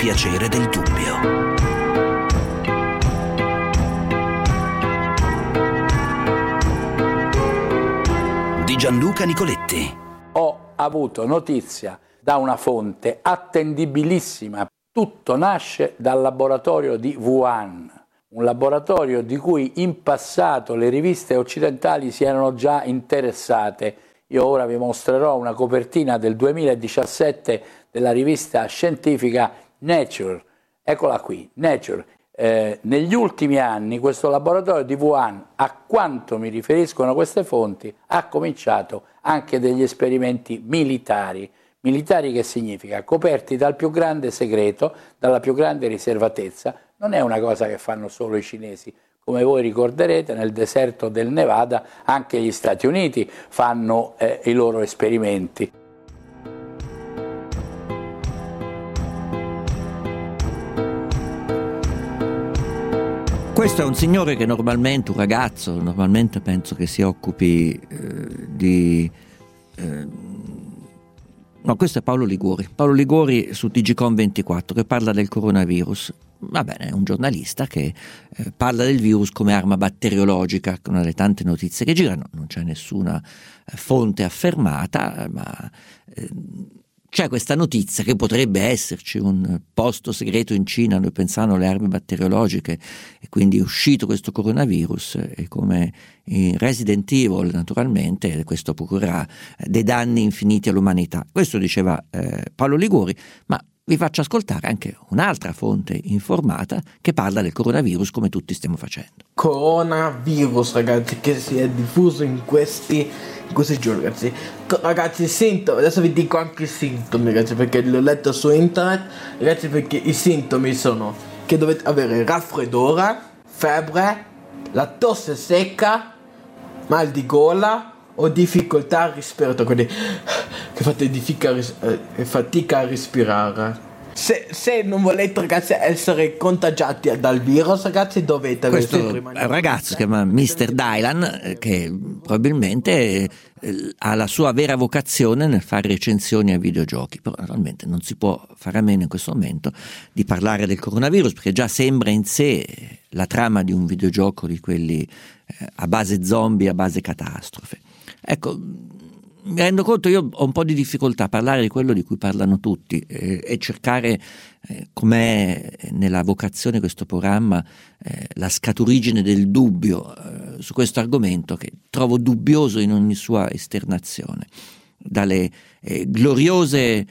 piacere del dubbio. Di Gianluca Nicoletti. Ho avuto notizia da una fonte attendibilissima. Tutto nasce dal laboratorio di Wuhan, un laboratorio di cui in passato le riviste occidentali si erano già interessate. Io ora vi mostrerò una copertina del 2017 della rivista scientifica Nature. Eccola qui, Nature. Negli ultimi anni questo laboratorio di Wuhan, a quanto mi riferiscono queste fonti, ha cominciato anche degli esperimenti militari. Militari che significa? Coperti dal più grande segreto, dalla più grande riservatezza. Non è una cosa che fanno solo i cinesi. Come voi ricorderete, nel deserto del Nevada anche gli Stati Uniti fanno i loro esperimenti. Questo è un signore che un ragazzo, penso che si occupi No, questo è Paolo Liguori su TGCOM24 che parla del coronavirus. Va bene, è un giornalista che parla del virus come arma batteriologica, una delle tante notizie che girano, non c'è nessuna fonte affermata, ma c'è questa notizia che potrebbe esserci un posto segreto in Cina dove pensano alle armi batteriologiche e quindi è uscito questo coronavirus e come in Resident Evil naturalmente questo procurerà dei danni infiniti all'umanità. Questo diceva Paolo Liguori, ma vi faccio ascoltare anche un'altra fonte informata che parla del coronavirus come tutti stiamo facendo. Coronavirus, ragazzi, che si è diffuso in questi giorni, ragazzi. Ragazzi, sintomi, adesso vi dico anche i sintomi, ragazzi, perché l'ho letto su internet, ragazzi, perché i sintomi sono che dovete avere raffreddore, febbre, la tosse secca, mal di gola o difficoltà respiratoria, quindi che fate fatica a respirare. Se non volete, ragazzi, essere contagiati dal virus, ragazzi, dovete questo è un ragazzo si chiama Mr. Dylan che probabilmente ha la sua vera vocazione nel fare recensioni a videogiochi, però naturalmente non si può fare a meno in questo momento di parlare del coronavirus perché già sembra in sé la trama di un videogioco di quelli a base zombie, a base catastrofe. Ecco, mi rendo conto, io ho un po' di difficoltà a parlare di quello di cui parlano tutti e cercare com'è nella vocazione di questo programma la scaturigine del dubbio su questo argomento che trovo dubbioso in ogni sua esternazione, dalle gloriose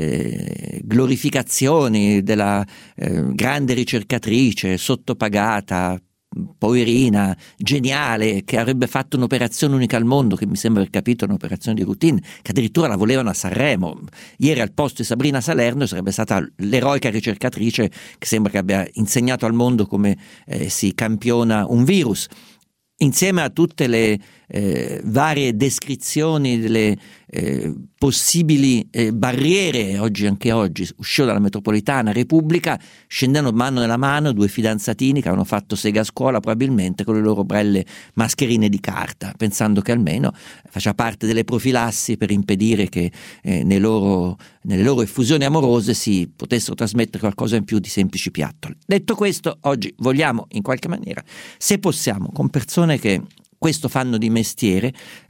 glorificazioni della grande ricercatrice sottopagata, poverina, geniale, che avrebbe fatto un'operazione unica al mondo, che mi sembra aver capito un'operazione di routine, che addirittura la volevano a Sanremo. Ieri al posto di Sabrina Salerno sarebbe stata l'eroica ricercatrice che sembra che abbia insegnato al mondo come si campiona un virus. Insieme a tutte le varie descrizioni delle possibili barriere, anche oggi uscivano dalla metropolitana Repubblica, scendendo mano nella mano due fidanzatini che avevano fatto sega a scuola probabilmente con le loro belle mascherine di carta, pensando che almeno faccia parte delle profilassi per impedire che nelle loro effusioni amorose si potessero trasmettere qualcosa in più di semplici piattole. Detto questo, oggi vogliamo in qualche maniera, se possiamo, con persone che questo fanno di mestiere,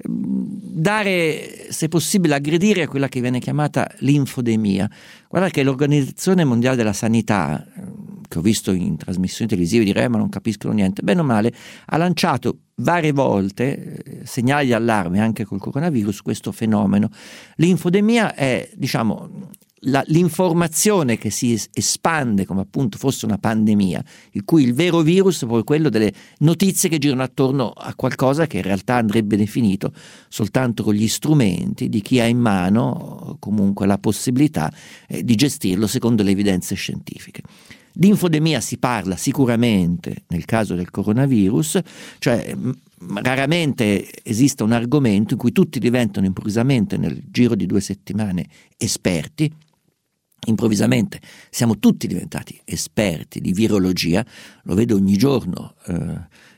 dare, se possibile, aggredire a quella che viene chiamata l'infodemia. Guarda che l'Organizzazione Mondiale della Sanità, che ho visto in trasmissioni televisive dire ma non capiscono niente, bene o male, ha lanciato varie volte segnali di allarme anche col coronavirus questo fenomeno. L'infodemia è, l'informazione che si espande come appunto fosse una pandemia, il cui il vero virus è poi quello delle notizie che girano attorno a qualcosa che in realtà andrebbe definito soltanto con gli strumenti di chi ha in mano comunque la possibilità di gestirlo secondo le evidenze scientifiche. Di infodemia si parla sicuramente nel caso del coronavirus, cioè raramente esiste un argomento in cui tutti diventano improvvisamente nel giro di 2 settimane esperti. Improvvisamente siamo tutti diventati esperti di virologia, lo vedo ogni giorno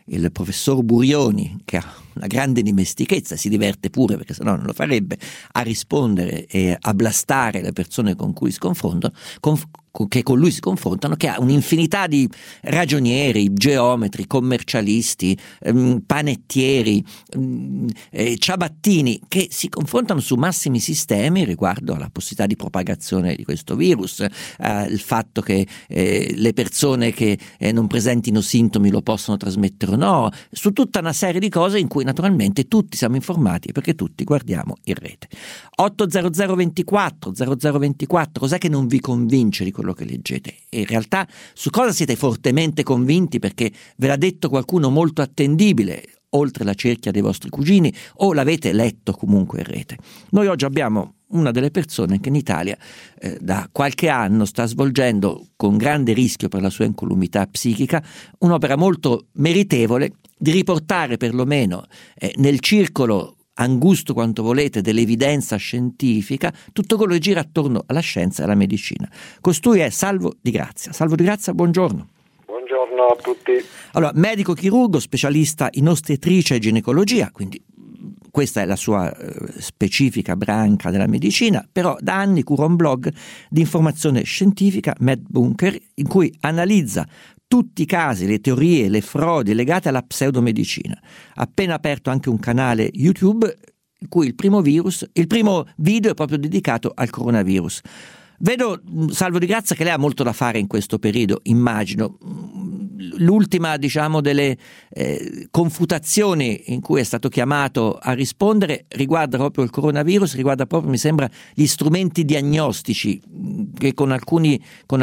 il professor Burioni, che ha una grande dimestichezza, si diverte pure perché sennò non lo farebbe, a rispondere e a blastare le persone con cui si confrontano, che con lui si confrontano, che ha un'infinità di ragionieri, geometri, commercialisti, panettieri, ciabattini, che si confrontano su massimi sistemi riguardo alla possibilità di propagazione di questo virus, il fatto che le persone che non presentino sintomi lo possono trasmettere o no, su tutta una serie di cose in cui naturalmente tutti siamo informati perché tutti guardiamo in rete. 80024 0024, cos'è che non vi convince di quello che leggete? E in realtà su cosa siete fortemente convinti perché ve l'ha detto qualcuno molto attendibile oltre la cerchia dei vostri cugini o l'avete letto comunque in rete? Noi oggi abbiamo una delle persone che in Italia da qualche anno sta svolgendo con grande rischio per la sua incolumità psichica un'opera molto meritevole di riportare perlomeno nel circolo angusto quanto volete dell'evidenza scientifica tutto quello che gira attorno alla scienza e alla medicina. Costui è Salvo Di Grazia. Salvo Di Grazia, buongiorno. Buongiorno a tutti. Allora, medico chirurgo, specialista in ostetricia e ginecologia, quindi questa è la sua specifica branca della medicina, però da anni cura un blog di informazione scientifica, MedBunker, in cui analizza tutti i casi, le teorie, le frodi legate alla pseudomedicina. Ha appena aperto anche un canale YouTube in cui il primo video è proprio dedicato al coronavirus. Vedo, Salvo Di Grazia, che lei ha molto da fare in questo periodo, immagino. L'ultima, delle confutazioni in cui è stato chiamato a rispondere riguarda proprio il coronavirus, riguarda proprio, mi sembra, gli strumenti diagnostici, che con alcuni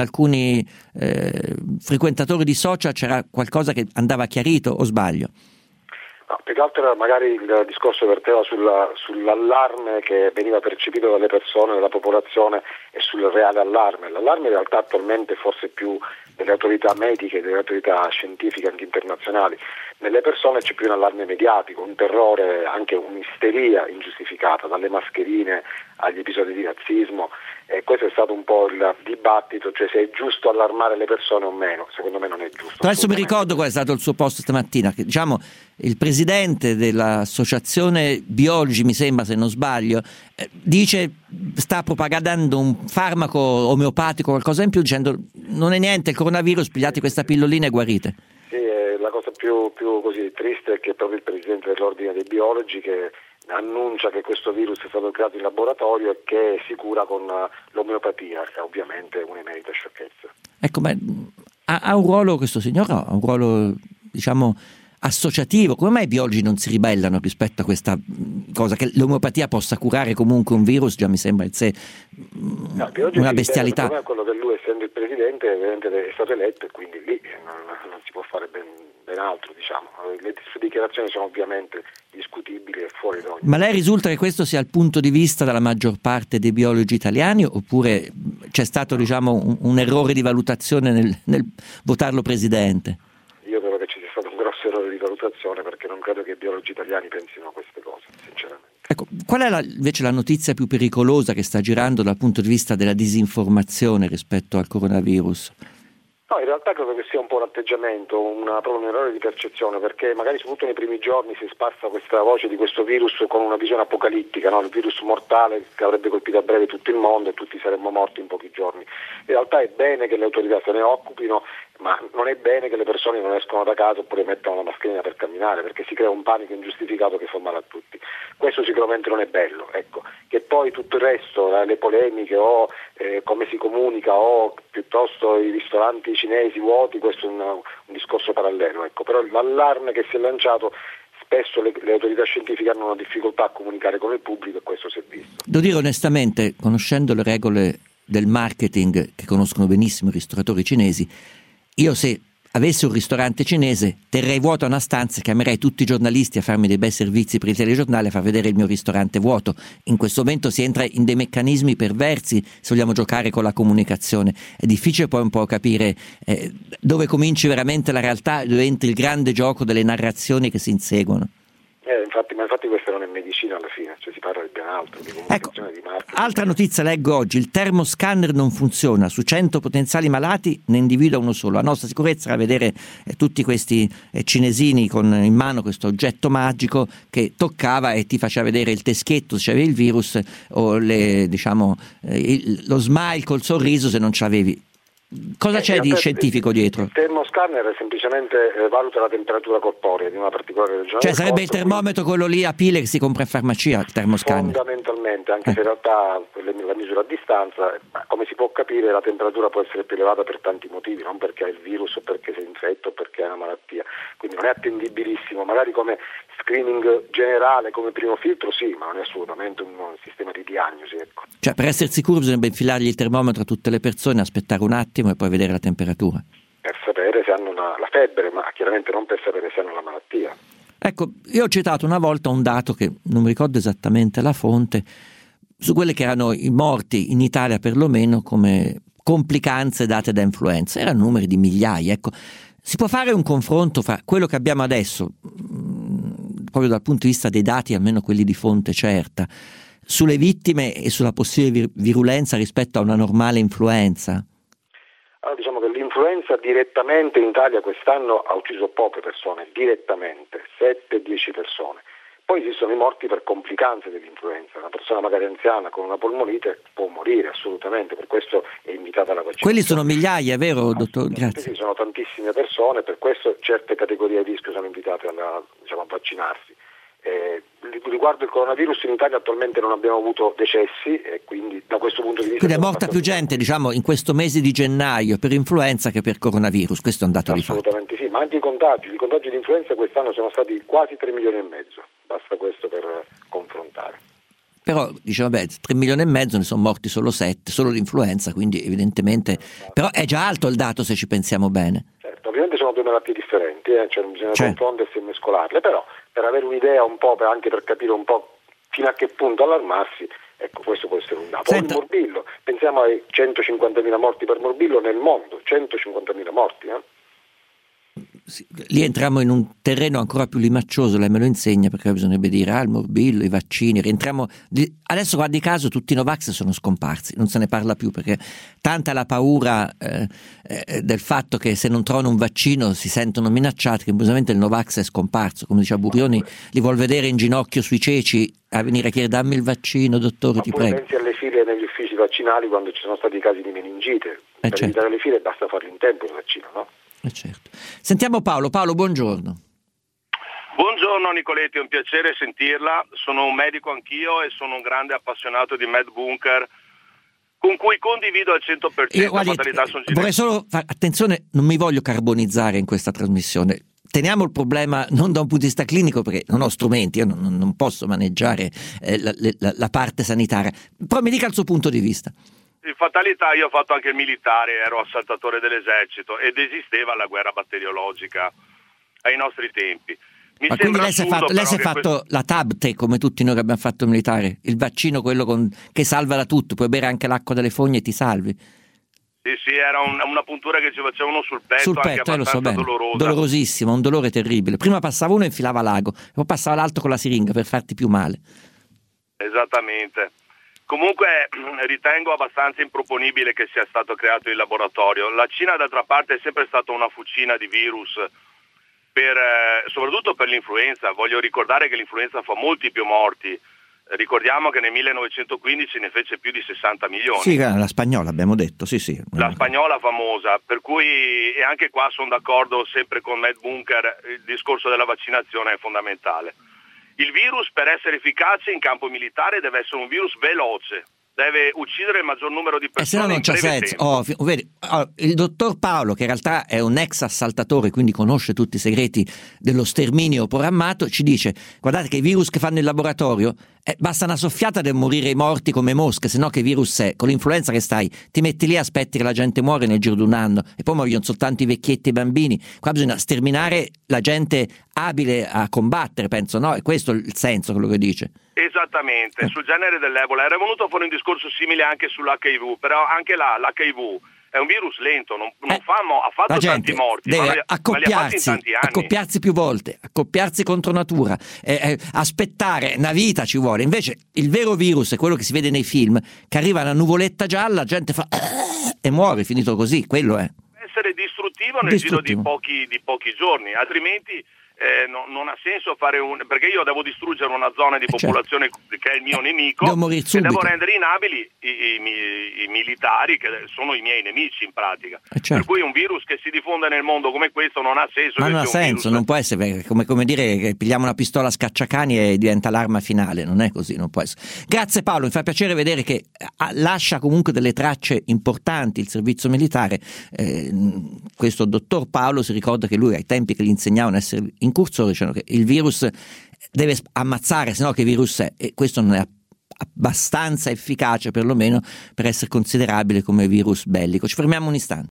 frequentatori di social c'era qualcosa che andava chiarito, o sbaglio? No, più che altro magari il discorso verteva sull'allarme che veniva percepito dalle persone, dalla popolazione, e sul reale allarme. L'allarme in realtà attualmente forse più delle autorità mediche, delle autorità scientifiche anche internazionali. Nelle persone c'è più un allarme mediatico, un terrore, anche un'isteria ingiustificata, dalle mascherine agli episodi di razzismo, e questo è stato un po' il dibattito, cioè se è giusto allarmare le persone o meno. Secondo me non è giusto. Adesso mi ricordo qual è stato il suo post stamattina, che il presidente dell'associazione Biologi, mi sembra, se non sbaglio, dice, sta propagandando un farmaco omeopatico, qualcosa in più, dicendo non è niente il coronavirus, pigliate questa pillolina e guarite. Sì, la cosa più così triste è che proprio il presidente dell'ordine dei biologi che annuncia che questo virus è stato creato in laboratorio e che si cura con l'omeopatia, che è ovviamente un'emerita sciocchezza. Ecco, ma ha un ruolo questo signore, ha un ruolo associativo. Come mai i biologi non si ribellano rispetto a questa cosa, che l'omeopatia possa curare comunque un virus? Già mi sembra in sé una bestialità. Il problema è quello che lui, essendo il presidente, è stato eletto, e quindi lì non si può fare ben altro, Le sue dichiarazioni sono ovviamente discutibili e fuori da ogni. Ma lei risulta che questo sia il punto di vista della maggior parte dei biologi italiani, oppure c'è stato un errore di valutazione nel votarlo presidente? Io credo che ci sia stato un grosso errore di valutazione, perché non credo che i biologi italiani pensino a queste cose, sinceramente. Ecco, qual è invece la notizia più pericolosa che sta girando dal punto di vista della disinformazione rispetto al coronavirus? No, in realtà credo che sia un po' un atteggiamento, proprio un errore di percezione, perché magari soprattutto nei primi giorni si è sparsa questa voce di questo virus con una visione apocalittica, no? Il virus mortale che avrebbe colpito a breve tutto il mondo e tutti saremmo morti in pochi giorni. In realtà è bene che le autorità se ne occupino, ma non è bene che le persone non escono da casa oppure mettano la mascherina per camminare, perché si crea un panico ingiustificato che fa male a tutti. Questo sicuramente non è bello, ecco. Che poi tutto il resto, le polemiche o come si comunica o piuttosto i ristoranti cinesi vuoti, questo è un discorso parallelo, ecco. Però l'allarme che si è lanciato, spesso le autorità scientifiche hanno una difficoltà a comunicare con il pubblico, e questo si è visto. Devo dire onestamente, conoscendo le regole del marketing che conoscono benissimo i ristoratori cinesi, io se avessi un ristorante cinese terrei vuota una stanza e chiamerei tutti i giornalisti a farmi dei bei servizi per il telegiornale, a far vedere il mio ristorante vuoto. In questo momento si entra in dei meccanismi perversi se vogliamo giocare con la comunicazione. È difficile poi un po' capire dove cominci veramente la realtà e dove entri il grande gioco delle narrazioni che si inseguono. infatti questa non è medicina alla fine, cioè si parla di ben altro, di comunicazione, di marketing. Altra notizia leggo oggi: il termoscanner non funziona, su 100 potenziali malati ne individua uno solo. La nostra sicurezza era vedere tutti questi cinesini con in mano questo oggetto magico che toccava e ti faceva vedere il teschietto se c'avevi il virus o lo smile col sorriso se non c'avevi. Cosa c'è di scientifico dietro? Il termoscanner semplicemente valuta la temperatura corporea di una particolare regione. Cioè sarebbe il termometro quello lì a pile che si compra in farmacia, il termoscanner? Fondamentalmente, anche se in realtà la misura a distanza, come si può capire, la temperatura può essere più elevata per tanti motivi, non perché hai il virus o perché sei infetto o perché hai una malattia, quindi non è attendibilissimo, magari come screening generale, come primo filtro sì, ma non è assolutamente un sistema di diagnosi, ecco. Cioè per essere sicuro bisognerebbe infilargli il termometro a tutte le persone, aspettare un attimo e poi vedere la temperatura. Per sapere se hanno la febbre, ma chiaramente non per sapere se hanno la malattia. Ecco, io ho citato una volta un dato che non mi ricordo esattamente la fonte, su quelli che erano i morti in Italia perlomeno come complicanze date da influenza. Erano numeri di migliaia, ecco. Si può fare un confronto fra quello che abbiamo adesso, proprio dal punto di vista dei dati, almeno quelli di fonte certa, sulle vittime e sulla possibile virulenza rispetto a una normale influenza? Allora, diciamo che l'influenza direttamente in Italia quest'anno ha ucciso poche persone, direttamente, 7-10 persone. Poi esistono i morti per complicanze dell'influenza. Una persona magari anziana con una polmonite può morire assolutamente, per questo è invitata alla vaccinazione. Quelli sono migliaia, vero, dottor? Grazie. Sì, sono tantissime persone, per questo certe categorie di rischio sono invitate a vaccinarsi. Riguardo il coronavirus in Italia attualmente non abbiamo avuto decessi e quindi da questo punto di vista... Quindi è morta più gente, in questo mese di gennaio per influenza che per coronavirus, questo è un dato di fatto. Assolutamente sì, ma anche i contagi di influenza quest'anno sono stati quasi 3 milioni e mezzo, basta questo per confrontare. Però 3 milioni e mezzo, ne sono morti solo 7, solo di influenza, quindi evidentemente... Però è già alto il dato se ci pensiamo bene. Certo, ovviamente sono due malattie differenti, cioè non bisogna confondersi e mescolarle, però per avere un'idea un po', anche per capire un po' fino a che punto allarmarsi, ecco, questo può essere un dato. Senta. Il morbillo, pensiamo ai 150.000 morti per morbillo nel mondo, 150.000 morti, Sì, lì entriamo in un terreno ancora più limaccioso, lei me lo insegna, perché bisognerebbe dire il morbillo, i vaccini, adesso guardi caso tutti i Novax sono scomparsi, non se ne parla più perché tanta è la paura del fatto che se non trovano un vaccino si sentono minacciati, che improvvisamente il Novax è scomparso, come diceva Burioni, li vuol vedere in ginocchio sui ceci a venire a chiedere dammi il vaccino dottore, ti prego. Pensi alle file negli uffici vaccinali quando ci sono stati casi di meningite, per evitare le file basta farlo in tempo il vaccino, no? Certo. Sentiamo Paolo, buongiorno. Buongiorno Nicoletti, è un piacere sentirla, sono un medico anch'io e sono un grande appassionato di Med Bunker con cui condivido al 100% la fatalità sono vorrei solo fare attenzione, non mi voglio carbonizzare in questa trasmissione. Teniamo il problema non da un punto di vista clinico perché non ho strumenti, io non posso maneggiare la parte sanitaria, però mi dica il suo punto di vista. In fatalità io ho fatto anche il militare, ero assaltatore dell'esercito ed esisteva la guerra batteriologica ai nostri tempi. Ma quindi lei si è fatto la TAB, come tutti noi che abbiamo fatto il militare, il vaccino quello che salva da tutto, puoi bere anche l'acqua dalle fogne e ti salvi. Sì, era una puntura che ci facevano sul petto anche abbastanza lo so bene. dolorosa. Dolorosissimo, un dolore terribile. Prima passava uno e infilava l'ago, poi passava l'altro con la siringa per farti più male. Esattamente. Comunque ritengo abbastanza improponibile che sia stato creato il laboratorio. La Cina d'altra parte è sempre stata una fucina di virus, soprattutto per l'influenza. Voglio ricordare che l'influenza fa molti più morti. Ricordiamo che nel 1915 ne fece più di 60 milioni. Sì, la spagnola abbiamo detto, sì. La spagnola famosa, per cui e anche qua sono d'accordo sempre con Med Bunker, il discorso della vaccinazione è fondamentale. Il virus per essere efficace in campo militare deve essere un virus veloce, deve uccidere il maggior numero di persone. Se no non c'ha senso. Il dottor Paolo, che in realtà è un ex assaltatore, quindi conosce tutti i segreti dello sterminio programmato, ci dice: guardate che i virus che fanno in laboratorio basta una soffiata da morire i morti come mosche, se no che virus è? Con l'influenza che stai, ti metti lì, aspetti che la gente muore nel giro di un anno e poi muoiono soltanto i vecchietti e i bambini. Qua bisogna sterminare la gente abile a combattere, penso, no? E questo è il senso, quello che dice. Esattamente, sul genere dell'Ebola era venuto fuori un discorso simile anche sull'HIV, però anche là l'HIV è un virus lento, non ha fatto tanti morti, deve ma li ha fatti in tanti anni. accoppiarsi più volte, accoppiarsi contro natura, aspettare una vita ci vuole. Invece il vero virus è quello che si vede nei film, che arriva una nuvoletta gialla, la gente fa e muore, finito così, quello è. Deve essere distruttivo nel giro di pochi giorni, altrimenti non ha senso fare perché io devo distruggere una zona di popolazione che è il mio nemico e devo rendere inabili i militari che sono i miei nemici in pratica. Certo. Per cui un virus che si diffonde nel mondo come questo non ha senso. Ma non ha senso, non può essere come dire che pigliamo una pistola a scacciacani e diventa l'arma finale, non è così, non può essere. Grazie Paolo, mi fa piacere vedere che lascia comunque delle tracce importanti il servizio militare. Questo dottor Paolo si ricorda che lui ai tempi che gli insegnavano a essere incursori dicevano che il virus deve ammazzare, sennò che virus è, e questo non è abbastanza efficace perlomeno per essere considerabile come virus bellico. Ci fermiamo un istante.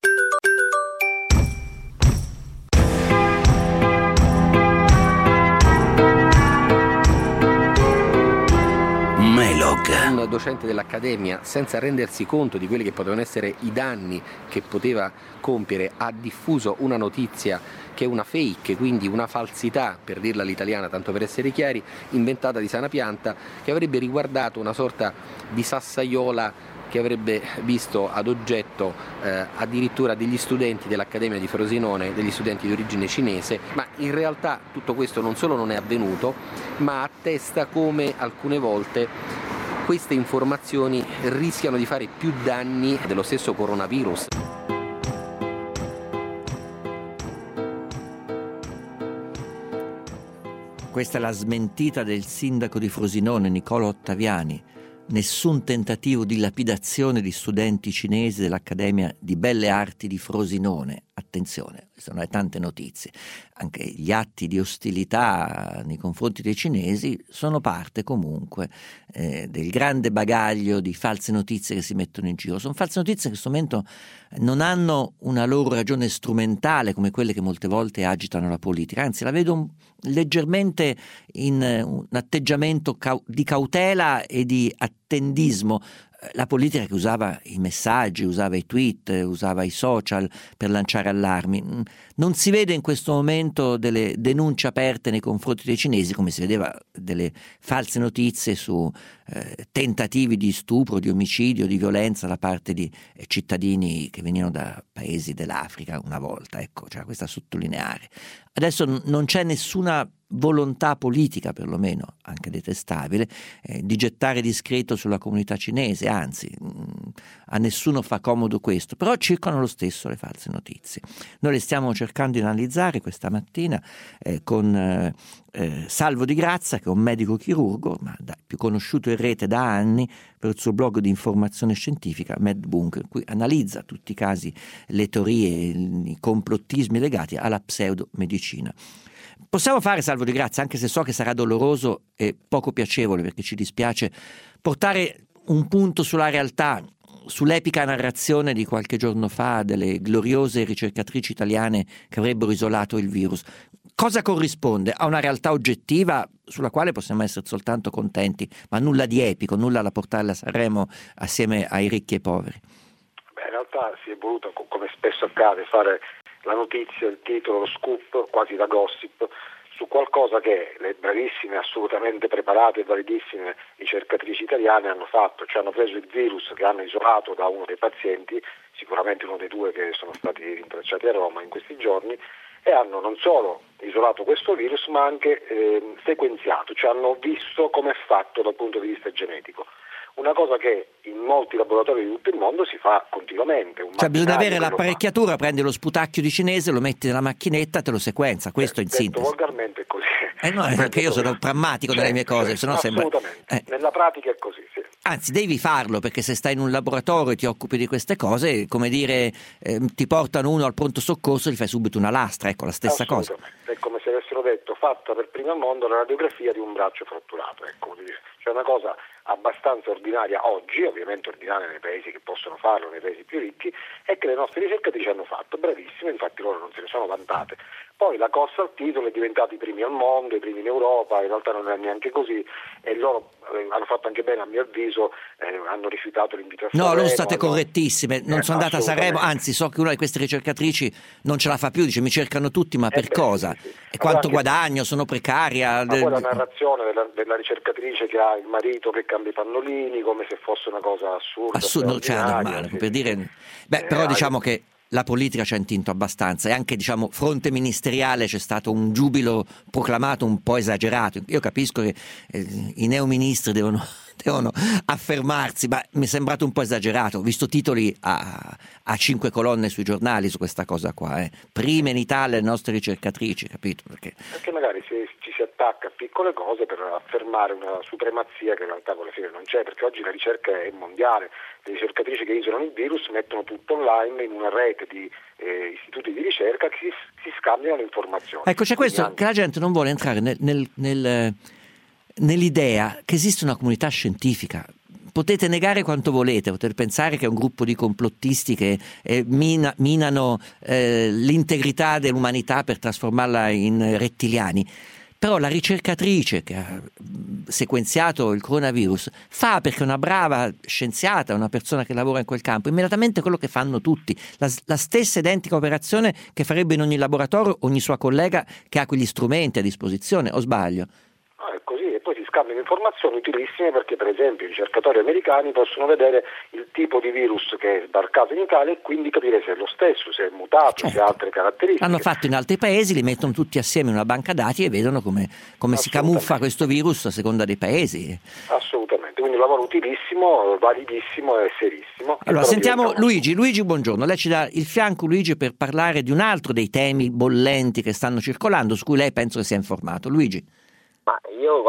Un docente dell'Accademia, senza rendersi conto di quelli che potevano essere i danni che poteva compiere, ha diffuso una notizia che è una fake, quindi una falsità, per dirla all'italiana, tanto per essere chiari, inventata di sana pianta, che avrebbe riguardato una sorta di sassaiola che avrebbe visto ad oggetto addirittura degli studenti dell'Accademia di Frosinone, degli studenti di origine cinese, ma in realtà tutto questo non solo non è avvenuto, ma attesta come alcune volte queste informazioni rischiano di fare più danni dello stesso coronavirus. Questa è la smentita del sindaco di Frosinone, Nicola Ottaviani. Nessun tentativo di lapidazione di studenti cinesi dell'Accademia di Belle Arti di Frosinone. Attenzione, sono tante notizie. Anche gli atti di ostilità nei confronti dei cinesi sono parte comunque del grande bagaglio di false notizie che si mettono in giro. Sono false notizie che in questo momento non hanno una loro ragione strumentale come quelle che molte volte agitano la politica, anzi la vedo leggermente in un atteggiamento di cautela e di attendismo. La politica che usava i messaggi, usava i tweet, usava i social per lanciare allarmi. Non si vede in questo momento delle denunce aperte nei confronti dei cinesi, come si vedeva delle false notizie su tentativi di stupro, di omicidio, di violenza da parte di cittadini che venivano da paesi dell'Africa una volta. Ecco, c'era questa a sottolineare. Adesso non c'è nessuna volontà politica, perlomeno anche detestabile, di gettare discredito sulla comunità cinese, anzi a nessuno fa comodo questo, però circolano lo stesso le false notizie. Noi le stiamo cercando di analizzare questa mattina con Salvo Di Grazia, che è un medico chirurgo, ma più conosciuto in rete da anni per il suo blog di informazione scientifica MedBunker, in cui analizza tutti i casi, le teorie, i complottismi legati alla pseudomedicina. Possiamo fare, Salvo Di Grazia, anche se so che sarà doloroso e poco piacevole, perché ci dispiace, portare un punto sulla realtà, sull'epica narrazione di qualche giorno fa delle gloriose ricercatrici italiane che avrebbero isolato il virus. Cosa corrisponde a una realtà oggettiva sulla quale possiamo essere soltanto contenti, ma nulla di epico, nulla da portare a Sanremo assieme ai ricchi e ai poveri? In realtà si è voluto, come spesso accade, fare la notizia, il titolo, lo scoop, quasi da gossip, su qualcosa che le bravissime, assolutamente preparate e validissime ricercatrici italiane hanno fatto, cioè hanno preso il virus che hanno isolato da uno dei pazienti, sicuramente uno dei due che sono stati rintracciati a Roma in questi giorni, e hanno non solo isolato questo virus ma anche sequenziato, cioè hanno visto come è fatto dal punto di vista genetico. Una cosa che in molti laboratori di tutto il mondo si fa continuamente. Cioè bisogna avere l'apparecchiatura, prendi lo sputacchio di cinese, lo metti nella macchinetta e te lo sequenza, questo in sintesi. Volgarmente è così. No, è perché io sono prammatico nelle mie cose, sennò sembra... Assolutamente, nella pratica è così, sì. Anzi, devi farlo, perché se stai in un laboratorio e ti occupi di queste cose, come dire, ti portano uno al pronto soccorso e gli fai subito una lastra, ecco, la stessa cosa. È come se avessero detto, fatta per primo al mondo la radiografia di un braccio fratturato, ecco, cioè una cosa abbastanza ordinaria oggi, ovviamente ordinaria nei paesi che possono farlo, nei paesi più ricchi, e che le nostre ricercatrici hanno fatto, bravissime, infatti loro non se ne sono vantate. Poi la corsa al titolo è diventata i primi al mondo, i primi in Europa, in realtà non è neanche così, e loro hanno fatto anche bene a mio avviso, hanno rifiutato l'invito a Sanremo. No, loro state correttissime, non sono andata a Sanremo, anzi so che una di queste ricercatrici non ce la fa più, dice mi cercano tutti, ma per cosa? Sì. E quanto guadagno, sono precaria. Ma poi la narrazione della ricercatrice che ha il marito che cambia i pannolini come se fosse una cosa assurda. Cioè normale, per dire. Però diciamo che la politica ci ha intinto abbastanza e anche fronte ministeriale c'è stato un giubilo proclamato un po' esagerato. Io capisco che i neoministri devono affermarsi, ma mi è sembrato un po' esagerato. Ho visto titoli a 5 colonne sui giornali su questa cosa qua. Prime in Italia le nostre ricercatrici, capito? Perché magari ci si attacca a piccole cose per affermare una supremazia che in realtà con le fine non c'è, perché oggi la ricerca è mondiale. Le ricercatrici che isolano il virus mettono tutto online in una rete di istituti di ricerca che si scambiano le informazioni. Ecco, c'è questo che la gente non vuole entrare nell'idea che esiste una comunità scientifica. Potete negare quanto volete, potete pensare che è un gruppo di complottisti che minano l'integrità dell'umanità per trasformarla in rettiliani. Però la ricercatrice che ha sequenziato il coronavirus fa, perché è una brava scienziata, una persona che lavora in quel campo, immediatamente quello che fanno tutti, la stessa identica operazione che farebbe in ogni laboratorio ogni sua collega che ha quegli strumenti a disposizione, o sbaglio? È così, e poi si scambiano informazioni utilissime perché per esempio i ricercatori americani possono vedere il tipo di virus che è sbarcato in Italia e quindi capire se è lo stesso, se è mutato, se ha altre caratteristiche. L'hanno fatto in altri paesi, li mettono tutti assieme in una banca dati e vedono come si camuffa questo virus a seconda dei paesi. Assolutamente, quindi un lavoro utilissimo, validissimo e serissimo. Allora sentiamo Luigi, buongiorno, lei ci dà il fianco, Luigi, per parlare di un altro dei temi bollenti che stanno circolando, su cui lei penso che sia informato. Luigi. Ma io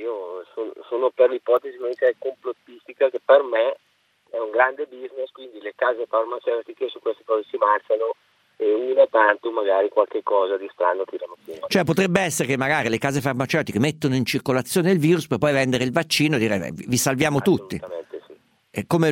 sono per l'ipotesi complottistica che per me è un grande business, quindi le case farmaceutiche su queste cose si marciano e una tanto magari qualche cosa di strano tirano fuori. Cioè potrebbe essere che magari le case farmaceutiche mettono in circolazione il virus per poi vendere il vaccino e dire vi salviamo tutti. È come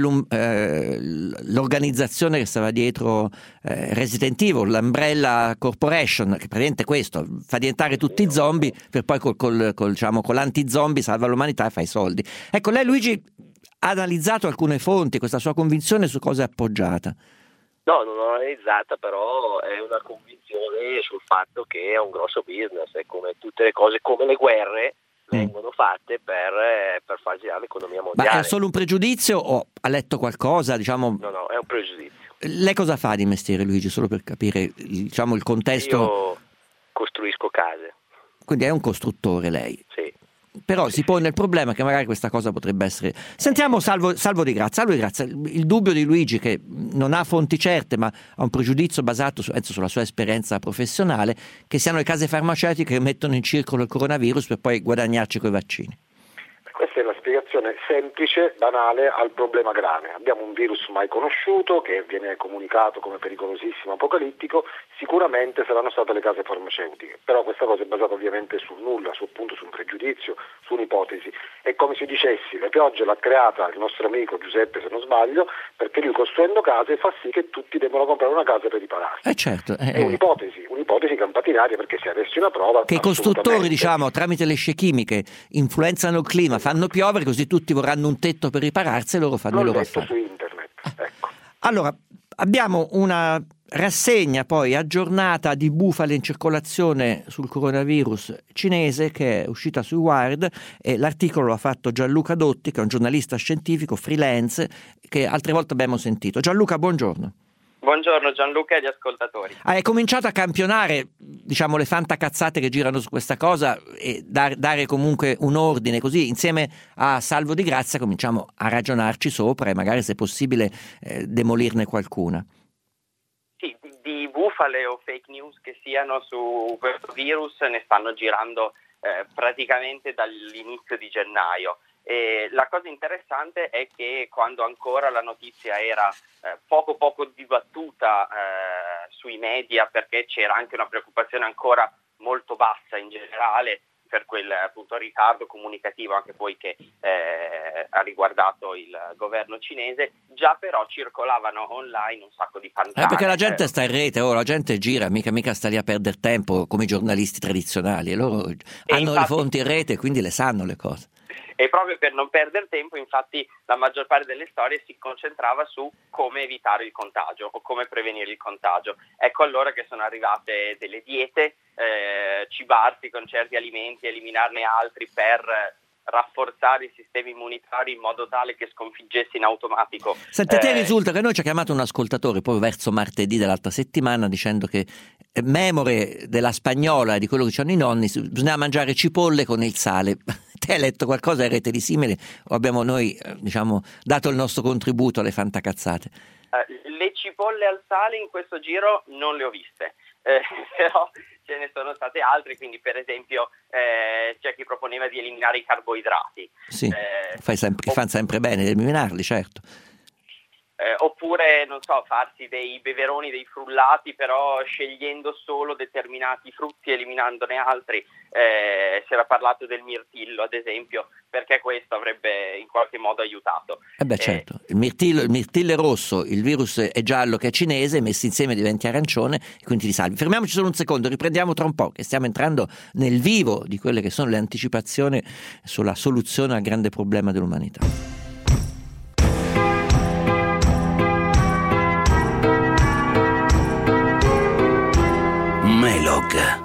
l'organizzazione che stava dietro Resident Evil, l'Umbrella Corporation, che praticamente questo fa diventare tutti zombie per poi con l'anti-zombie salva l'umanità e fa i soldi. Ecco, lei Luigi ha analizzato alcune fonti, questa sua convinzione su cosa è appoggiata? No, non l'ho analizzata, però è una convinzione sul fatto che è un grosso business, è come tutte le cose, come le guerre vengono fatte per far girare l'economia mondiale. Ma è solo un pregiudizio o ha letto qualcosa? No, è un pregiudizio. Lei cosa fa di mestiere, Luigi, solo per capire il contesto? Io costruisco case. Quindi è un costruttore lei? Sì. Però si pone il problema che magari questa cosa potrebbe essere. Sentiamo Salvo Di Grazia. Il dubbio di Luigi, che non ha fonti certe ma ha un pregiudizio basato sulla sua esperienza professionale, che siano le case farmaceutiche che mettono in circolo il coronavirus per poi guadagnarci coi vaccini. Questa è la spiegazione semplice, banale al problema grave. Abbiamo un virus mai conosciuto che viene comunicato come pericolosissimo, apocalittico, sicuramente saranno state le case farmaceutiche, però questa cosa è basata ovviamente sul nulla, su un pregiudizio, su un'ipotesi. È come se dicessi la pioggia l'ha creata il nostro amico Giuseppe, se non sbaglio, perché lui costruendo case fa sì che tutti debbano comprare una casa per ripararsi. Certo. È un'ipotesi campata in aria, perché se avessi una prova... Che i costruttori, tramite le scie chimiche influenzano il clima, fanno piovere, così tutti vorranno un tetto per ripararsi e loro fanno i loro affari. Su internet, ecco. Allora, abbiamo una rassegna poi aggiornata di bufale in circolazione sul coronavirus cinese che è uscita su Wired, e l'articolo l'ha fatto Gianluca Dotti, che è un giornalista scientifico freelance che altre volte abbiamo sentito. Gianluca, buongiorno. Buongiorno Gianluca e agli ascoltatori. Hai cominciato a campionare, le fantacazzate che girano su questa cosa e dare comunque un ordine, così insieme a Salvo Di Grazia cominciamo a ragionarci sopra e magari se possibile demolirne qualcuna. Sì, di bufale o fake news che siano su questo virus ne stanno girando praticamente dall'inizio di gennaio. E la cosa interessante è che quando ancora la notizia era poco dibattuta sui media, perché c'era anche una preoccupazione ancora molto bassa in generale, per quel appunto ritardo comunicativo anche poi che ha riguardato il governo cinese. Già però circolavano online un sacco di pantane. Perché la gente sta in rete, la gente gira, mica sta lì a perdere tempo come i giornalisti tradizionali, e loro hanno le fonti in rete, quindi le sanno le cose. E proprio per non perdere tempo, infatti, la maggior parte delle storie si concentrava su come evitare il contagio o come prevenire il contagio. Ecco allora che sono arrivate delle diete, cibarsi con certi alimenti, eliminarne altri per rafforzare i sistemi immunitari in modo tale che sconfiggesse in automatico. Senti, a te risulta che noi ci ha chiamato un ascoltatore proprio verso martedì dell'altra settimana dicendo che memore della spagnola e di quello che c'hanno i nonni, bisognava mangiare cipolle con il sale. Te hai letto qualcosa in rete di simile o abbiamo noi dato il nostro contributo alle fantacazzate? Le cipolle al sale in questo giro non le ho viste, però ce ne sono state altre, quindi per esempio c'è chi proponeva di eliminare i carboidrati. Sì, fanno sempre bene eliminarli, certo. Oppure, non so, farsi dei beveroni, dei frullati, però scegliendo solo determinati frutti, eliminandone altri. Si era parlato del mirtillo, ad esempio, perché questo avrebbe in qualche modo aiutato. Certo, il mirtillo è rosso, il virus è giallo che è cinese, messi insieme diventi arancione e quindi ti salvi. Fermiamoci solo un secondo, riprendiamo tra un po', che stiamo entrando nel vivo di quelle che sono le anticipazioni sulla soluzione al grande problema dell'umanità. Melog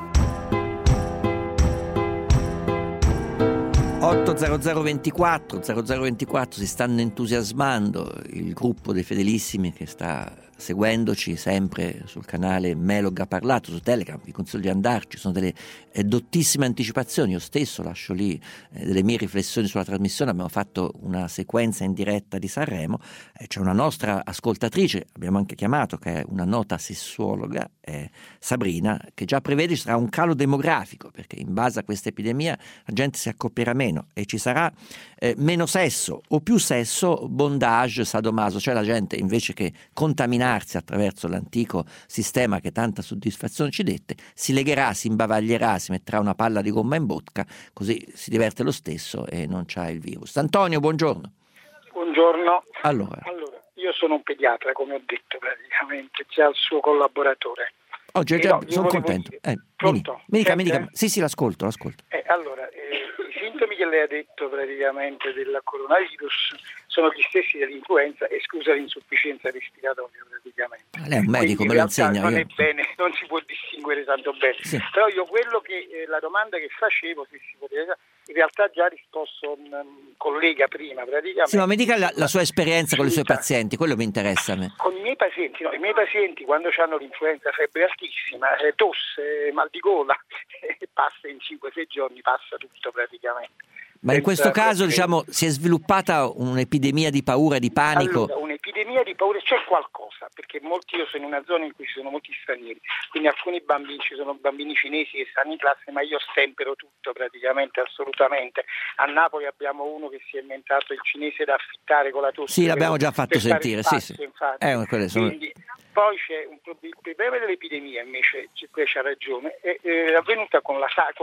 80024 si stanno entusiasmando, il gruppo dei fedelissimi che sta seguendoci sempre sul canale Melog ha parlato su Telegram, vi consiglio di andarci, sono delle dottissime anticipazioni. Io stesso lascio lì delle mie riflessioni sulla trasmissione. Abbiamo fatto una sequenza in diretta di Sanremo, c'è una nostra ascoltatrice, abbiamo anche chiamato, che è una nota sessuologa, Sabrina, che già prevede ci sarà un calo demografico, perché in base a questa epidemia la gente si accoppierà meno e ci sarà meno sesso o più sesso, bondage, sadomaso, cioè la gente invece che contaminarsi attraverso l'antico sistema che tanta soddisfazione ci dette, si legherà, si imbavaglierà, si metterà una palla di gomma in bocca, così si diverte lo stesso e non c'ha il virus. Antonio, buongiorno. Buongiorno. Allora, io sono un pediatra, come ho detto praticamente, c'è il suo collaboratore. Oggi sono contento. Pronto? Mi dica. Sì, l'ascolto. Allora, i sintomi che lei ha detto praticamente del coronavirus sono gli stessi dell'influenza, esclusa l'insufficienza respiratoria praticamente. Lei è un medico, quindi me lo insegna. Non è bene, non si può distinguere tanto bene. Sì. Però io quello che la domanda che facevo, se si poteva, in realtà ha già risposto un collega prima praticamente. Sì, ma mi dica la sua esperienza con i suoi pazienti, quello mi interessa a me. Con i miei pazienti quando hanno l'influenza, febbre altissima, tosse, mal di gola, passa in 5-6 giorni, passa tutto praticamente. Ma in questo caso, si è sviluppata un'epidemia di paura, di panico? Allora, un'epidemia di paura, c'è qualcosa, perché io sono in una zona in cui ci sono molti stranieri, quindi alcuni bambini, ci sono bambini cinesi che stanno in classe, ma io stempero tutto praticamente, assolutamente. A Napoli abbiamo uno che si è inventato il cinese da affittare con la tosse. Sì, l'abbiamo già fatto sentire, sì. Infatti. Quindi, poi c'è il problema dell'epidemia, invece, c'ha ragione, è avvenuta con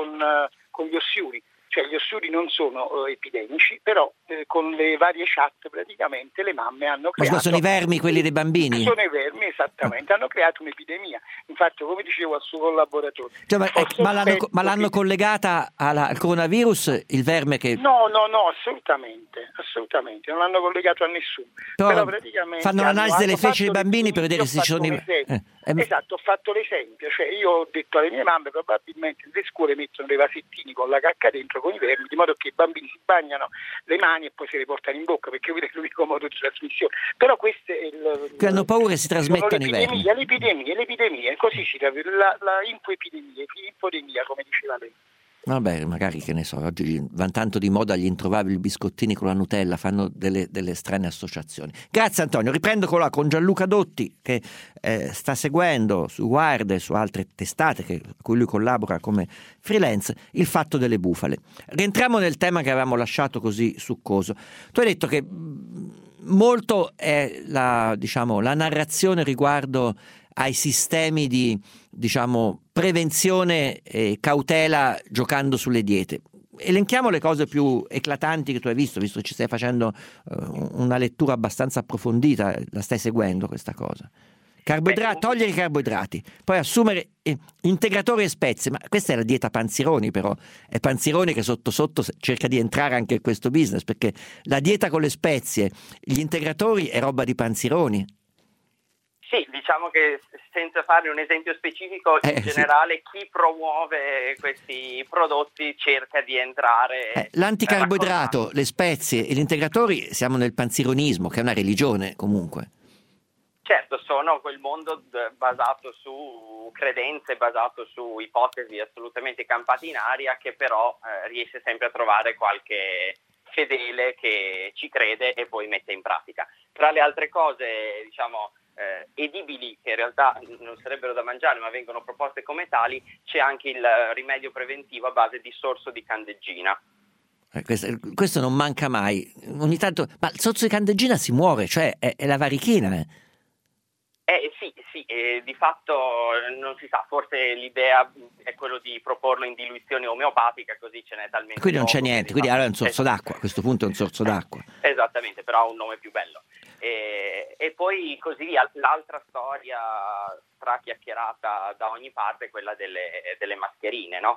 gli ossuri. Cioè gli ossuri non sono epidemici, però con le varie chat praticamente le mamme hanno creato... Ma sono i vermi quelli dei bambini? Sono i vermi, esattamente, hanno creato un'epidemia. Infatti, come dicevo al suo collaboratore... Ma l'hanno collegata al coronavirus il verme che... No, assolutamente, non l'hanno collegato a nessuno. Però praticamente fanno l'analisi delle feci dei bambini per vedere se ci sono i... Esatto, ho fatto l'esempio, cioè io ho detto alle mie mamme probabilmente le scuole mettono dei vasettini con la cacca dentro con i vermi, di modo che i bambini si bagnano le mani e poi se le portano in bocca, perché quello è l'unico modo di trasmissione. Però questo è che hanno paura e si trasmettono i vermi. L'epidemia, così si chiama la infodemia, come diceva lei. Vabbè, magari, che ne so, oggi van tanto di moda gli introvabili biscottini con la Nutella, fanno delle strane associazioni. Grazie Antonio, riprendo con Gianluca Dotti che sta seguendo su Wired e su altre testate a cui lui collabora come freelance il fatto delle bufale. Rientriamo nel tema che avevamo lasciato così succoso. Tu hai detto che molto è la narrazione riguardo ai sistemi di prevenzione e cautela giocando sulle diete. Elenchiamo le cose più eclatanti che tu hai visto che ci stai facendo una lettura abbastanza approfondita, la stai seguendo questa cosa. Togliere i carboidrati, poi assumere integratori e spezie, ma questa è la dieta Panzironi, però è Panzironi che sotto sotto cerca di entrare anche in questo business, perché la dieta con le spezie, gli integratori è roba di Panzironi. Sì, diciamo che senza fare un esempio specifico, in generale chi promuove questi prodotti cerca di entrare... L'anticarboidrato, le spezie e gli integratori, siamo nel panzironismo, che è una religione comunque. Certo, sono quel mondo basato su credenze, basato su ipotesi assolutamente campate in aria, che però riesce sempre a trovare qualche fedele che ci crede e poi mette in pratica. Tra le altre cose, diciamo, edibili, che in realtà non sarebbero da mangiare ma vengono proposte come tali, c'è anche il rimedio preventivo a base di sorso di candeggina. Questo non manca mai. Ogni tanto, ma il sorso di candeggina si muore, cioè è la varichina. Sì, di fatto non si sa, forse l'idea è quello di proporlo in diluizione omeopatica, così ce n'è talmente. Quindi non c'è niente, quindi allora è un sorso d'acqua, a questo punto è un sorso d'acqua. Esattamente, però ha un nome più bello. E poi così via. L'altra storia strachiacchierata da ogni parte è quella delle mascherine, no?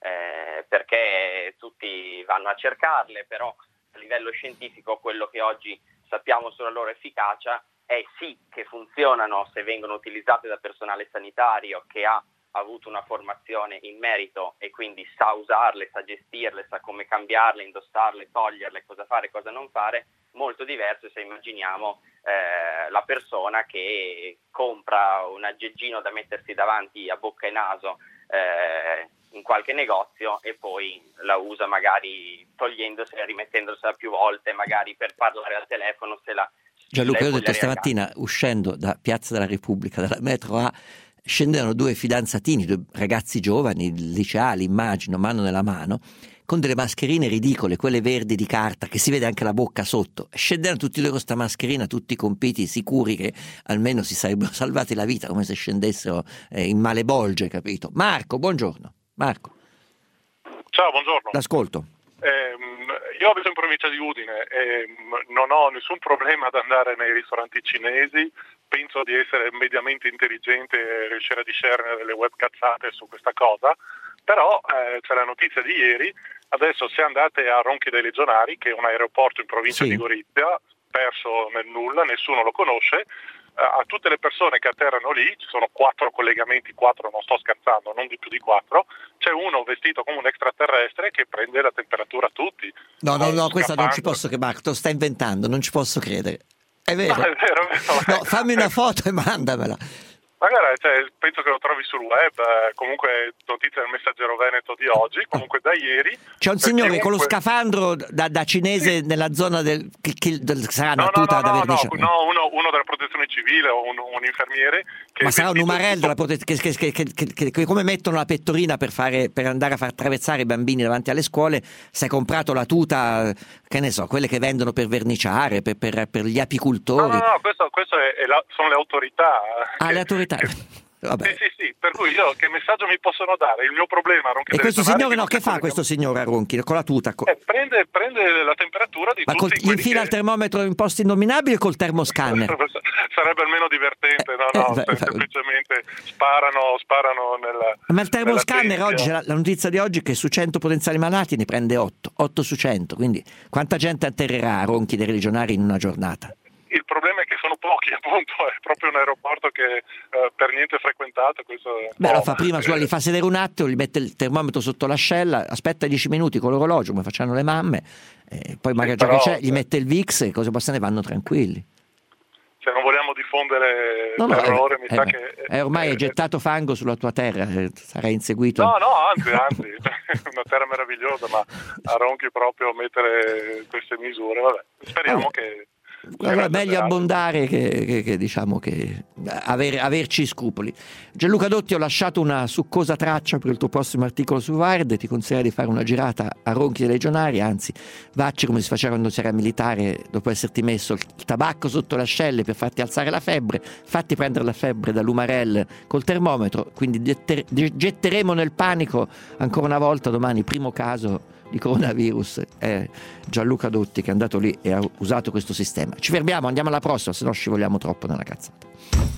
Perché tutti vanno a cercarle, però a livello scientifico quello che oggi sappiamo sulla loro efficacia è sì che funzionano se vengono utilizzate da personale sanitario che ha avuto una formazione in merito e quindi sa usarle, sa gestirle, sa come cambiarle, indossarle, toglierle, cosa fare, cosa non fare. Molto diverso se immaginiamo la persona che compra un aggeggino da mettersi davanti a bocca e naso in qualche negozio e poi la usa magari togliendosela, rimettendosela più volte, magari per parlare al telefono se la... Gianluca, io ho detto stamattina, uscendo da Piazza della Repubblica, dalla metro A, scendevano due fidanzatini, due ragazzi giovani, liceali, immagino, mano nella mano, con delle mascherine ridicole, quelle verdi di carta, che si vede anche la bocca sotto. Scendevano tutti loro con sta mascherina, tutti compiti, sicuri che almeno si sarebbero salvati la vita, come se scendessero in malebolge, capito? Marco, buongiorno. Marco. Ciao, buongiorno. L'ascolto. Io abito in provincia di Udine e non ho nessun problema ad andare nei ristoranti cinesi, penso di essere mediamente intelligente e riuscire a discernere le web cazzate su questa cosa, però c'è la notizia di ieri, adesso se andate a Ronchi dei Legionari, che è un aeroporto in provincia di Gorizia, perso nel nulla, nessuno lo conosce, a tutte le persone che atterrano lì, ci sono 4 collegamenti, 4 non sto scherzando, non di più di 4, c'è uno vestito come un extraterrestre che prende la temperatura a tutti. No, questa non ci posso che Marco, te lo stai inventando, non ci posso credere. È vero? No, è vero. No, fammi una foto e mandamela. Magari penso che lo trovi sul web, comunque notizia del Messaggero Veneto di oggi, comunque da ieri. C'è un signore con lo scafandro da cinese nella zona del sarà una tuta da vernice. No, uno della protezione civile o un infermiere. Ma sarà un umarell della che come mettono la pettorina per andare a far attraversare i bambini davanti alle scuole, si è comprato la tuta, che ne so, quelle che vendono per verniciare, per gli apicultori. No, questo sono le autorità. Le autorità. Vabbè. Sì, per cui io che messaggio mi possono dare? Il mio problema E questo signore che fa questo signore a Ronchi con la tuta? Prende la temperatura di tutti. Ma infila il termometro in posti innominabili o col termoscanner? Sarebbe almeno divertente, semplicemente sparano nella. Ma il termoscanner oggi, la notizia di oggi è che su 100 potenziali malati ne prende 8 su 100, quindi quanta gente atterrerà a Ronchi dei Legionari in una giornata? Il problema è che sono pochi, appunto, è proprio un aeroporto che per niente frequentato. Lo fa prima, gli fa sedere un attimo, gli mette il termometro sotto l'ascella, aspetta 10 minuti con l'orologio come facciano le mamme, poi magari già che c'è gli mette il VIX e cose passano e vanno tranquilli. Se non vogliamo diffondere l'errore, mi sa che... ormai hai gettato fango sulla tua terra, sarai inseguito. No, anzi, una terra meravigliosa, ma a Ronchi proprio mettere queste misure, vabbè, speriamo che... Allora, meglio abbondare che diciamo che averci scrupoli. Gianluca Dotti, ho lasciato una succosa traccia per il tuo prossimo articolo su Wired, ti consiglio di fare una girata a Ronchi dei Legionari, anzi vacci come si faceva quando si era militare, dopo esserti messo il tabacco sotto le ascelle per farti alzare la febbre, fatti prendere la febbre dall'Umarell col termometro, quindi getteremo nel panico ancora una volta domani, primo caso di coronavirus è Gianluca Dotti che è andato lì e ha usato questo sistema. Ci fermiamo, andiamo alla prossima, se no scivoliamo troppo nella cazzata.